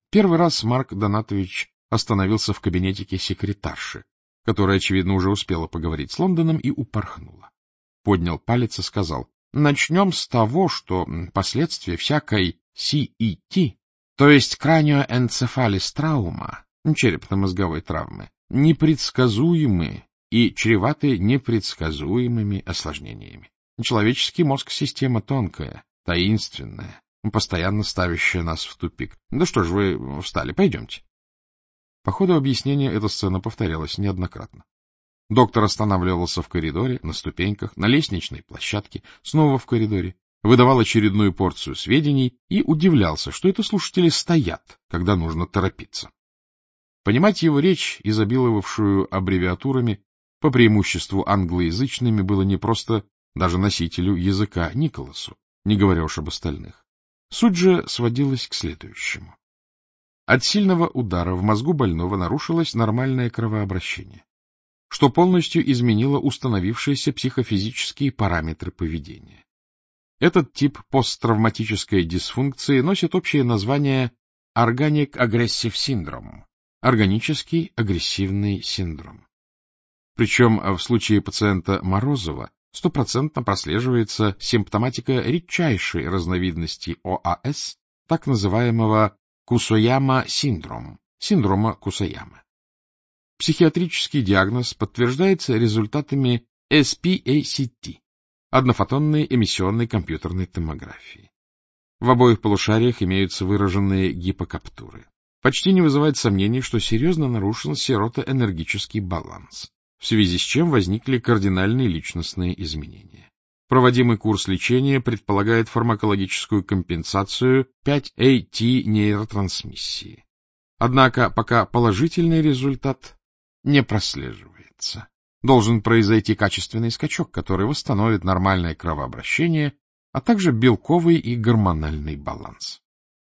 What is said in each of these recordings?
Первый раз Марк Донатович остановился в кабинетике секретарши, которая, очевидно, уже успела поговорить с Лондоном и упорхнула. Поднял палец и сказал: начнем с того, что последствия всякой CET, то есть краниоэнцефалис-траума, черепно-мозговой травмы, непредсказуемы и чреваты непредсказуемыми осложнениями. Человеческий мозг — система тонкая, таинственная, постоянно ставящая нас в тупик. Да что ж вы встали, пойдемте. По ходу объяснения эта сцена повторялась неоднократно. Доктор останавливался в коридоре, на ступеньках, на лестничной площадке, снова в коридоре, выдавал очередную порцию сведений и удивлялся, что это слушатели стоят, когда нужно торопиться. Понимать его речь, изобиловавшую аббревиатурами, по преимуществу англоязычными, было непросто даже носителю языка Николасу, не говоря уж об остальных. Суть же сводилась к следующему. От сильного удара в мозгу больного нарушилось нормальное кровообращение, что полностью изменило установившиеся психофизические параметры поведения. Этот тип посттравматической дисфункции носит общее название Organic Aggressive Syndrome — органический агрессивный синдром. Причем в случае пациента Морозова стопроцентно прослеживается симптоматика редчайшей разновидности ОАС, так называемого Кусаяма-синдром, синдрома Кусаямы. Психиатрический диагноз подтверждается результатами SPACT — однофотонной эмиссионной компьютерной томографии. В обоих полушариях имеются выраженные гипокаптуры. Почти не вызывает сомнений, что серьезно нарушен серотоэнергический баланс, в связи с чем возникли кардинальные личностные изменения. Проводимый курс лечения предполагает фармакологическую компенсацию 5-AT-нейротрансмиссии. Однако пока положительный результат не прослеживается. Должен произойти качественный скачок, который восстановит нормальное кровообращение, а также белковый и гормональный баланс.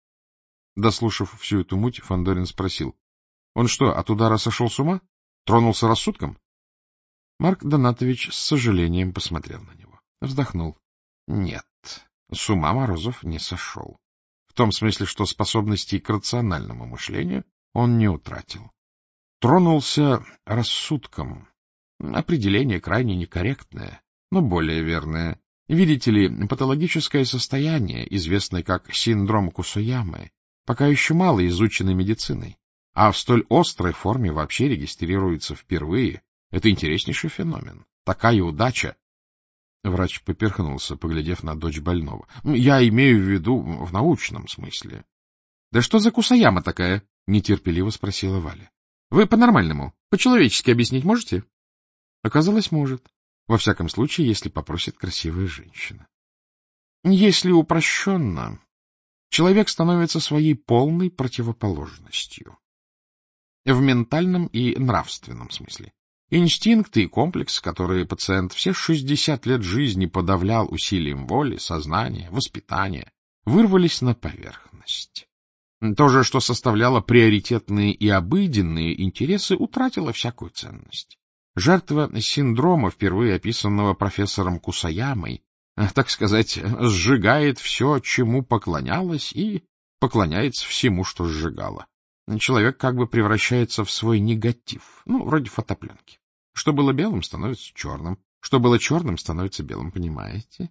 Дослушав всю эту муть, Фандорин спросил: он что, от удара сошел с ума? Тронулся рассудком? Марк Донатович с сожалением посмотрел на него. Вздохнул. Нет, с ума Морозов не сошел. В том смысле, что способностей к рациональному мышлению он не утратил. Тронулся рассудком. Определение крайне некорректное, но более верное. Видите ли, патологическое состояние, известное как синдром Кусаямы, пока еще мало изучено медициной, а в столь острой форме вообще регистрируется впервые. Это интереснейший феномен. Такая удача. Врач поперхнулся, поглядев на дочь больного. Я имею в виду в научном смысле. — Да что за Кусаяма такая? — нетерпеливо спросила Валя. — Вы по-нормальному, по-человечески объяснить можете? Оказалось, может. Во всяком случае, если попросит красивая женщина. Если упрощенно, человек становится своей полной противоположностью. В ментальном и нравственном смысле. Инстинкты и комплекс, которые пациент все 60 лет жизни подавлял усилием воли, сознания, воспитания, вырвались на поверхность. То же, что составляло приоритетные и обыденные интересы, утратило всякую ценность. Жертва синдрома, впервые описанного профессором Кусаямой, так сказать, сжигает все, чему поклонялась, и поклоняется всему, что сжигала. Человек как бы превращается в свой негатив, вроде фотопленки. Что было белым, становится черным. Что было черным, становится белым, понимаете?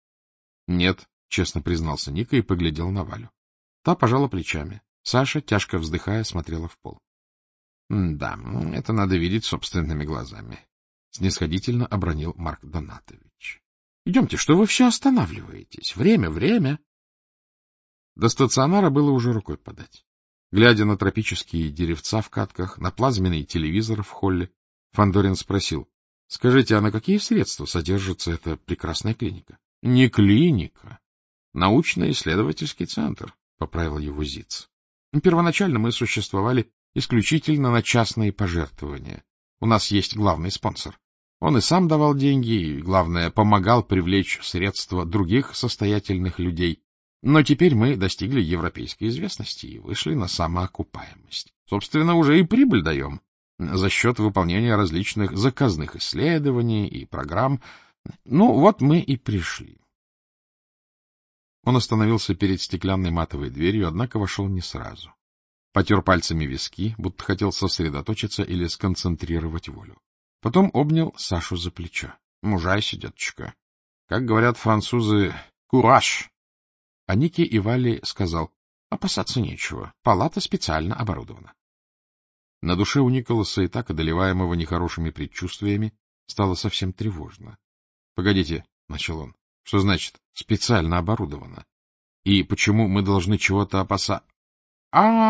— Нет, — честно признался Ника и поглядел на Валю. Та пожала плечами. Саша, тяжко вздыхая, смотрела в пол. — Да, это надо видеть собственными глазами, — снисходительно обронил Марк Донатович. — Идемте, что вы все останавливаетесь? Время. До стационара было уже рукой подать. Глядя на тропические деревца в катках, на плазменный телевизор в холле, Фандорин спросил: — Скажите, а на какие средства содержится эта прекрасная клиника? — Не клиника. Научно-исследовательский центр, — поправил его Зиц. Первоначально мы существовали исключительно на частные пожертвования. У нас есть главный спонсор. Он и сам давал деньги, и, главное, помогал привлечь средства других состоятельных людей. Но теперь мы достигли европейской известности и вышли на самоокупаемость. Собственно, уже и прибыль даем за счет выполнения различных заказных исследований и программ. Вот мы и пришли. Он остановился перед стеклянной матовой дверью, однако вошел не сразу. потер пальцами виски, будто хотел сосредоточиться или сконцентрировать волю. Потом обнял Сашу за плечо. — Мужайся, деточка. Как говорят французы, кураж. А Нике и Вале сказал: — Опасаться нечего, палата специально оборудована. На душе у Николаса, и так одолеваемого нехорошими предчувствиями, стало совсем тревожно. — Погодите, — начал он, — что значит «специально оборудовано»? И почему мы должны чего-то опасаться? —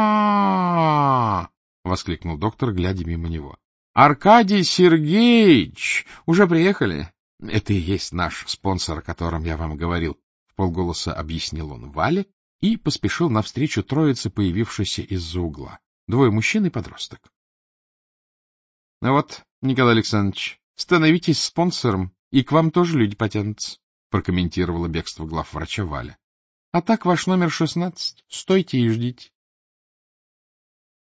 воскликнул доктор, глядя мимо него. — Аркадий Сергеевич! Уже приехали? Это и есть наш спонсор, о котором я вам говорил, — вполголоса объяснил он Вале и поспешил навстречу троице, появившейся из-за угла. Двое мужчин и подросток. — Ну вот, Николай Александрович, становитесь спонсором, и к вам тоже люди потянутся, — прокомментировала бегство главврача Валя. — А так ваш номер 16. Стойте и ждите.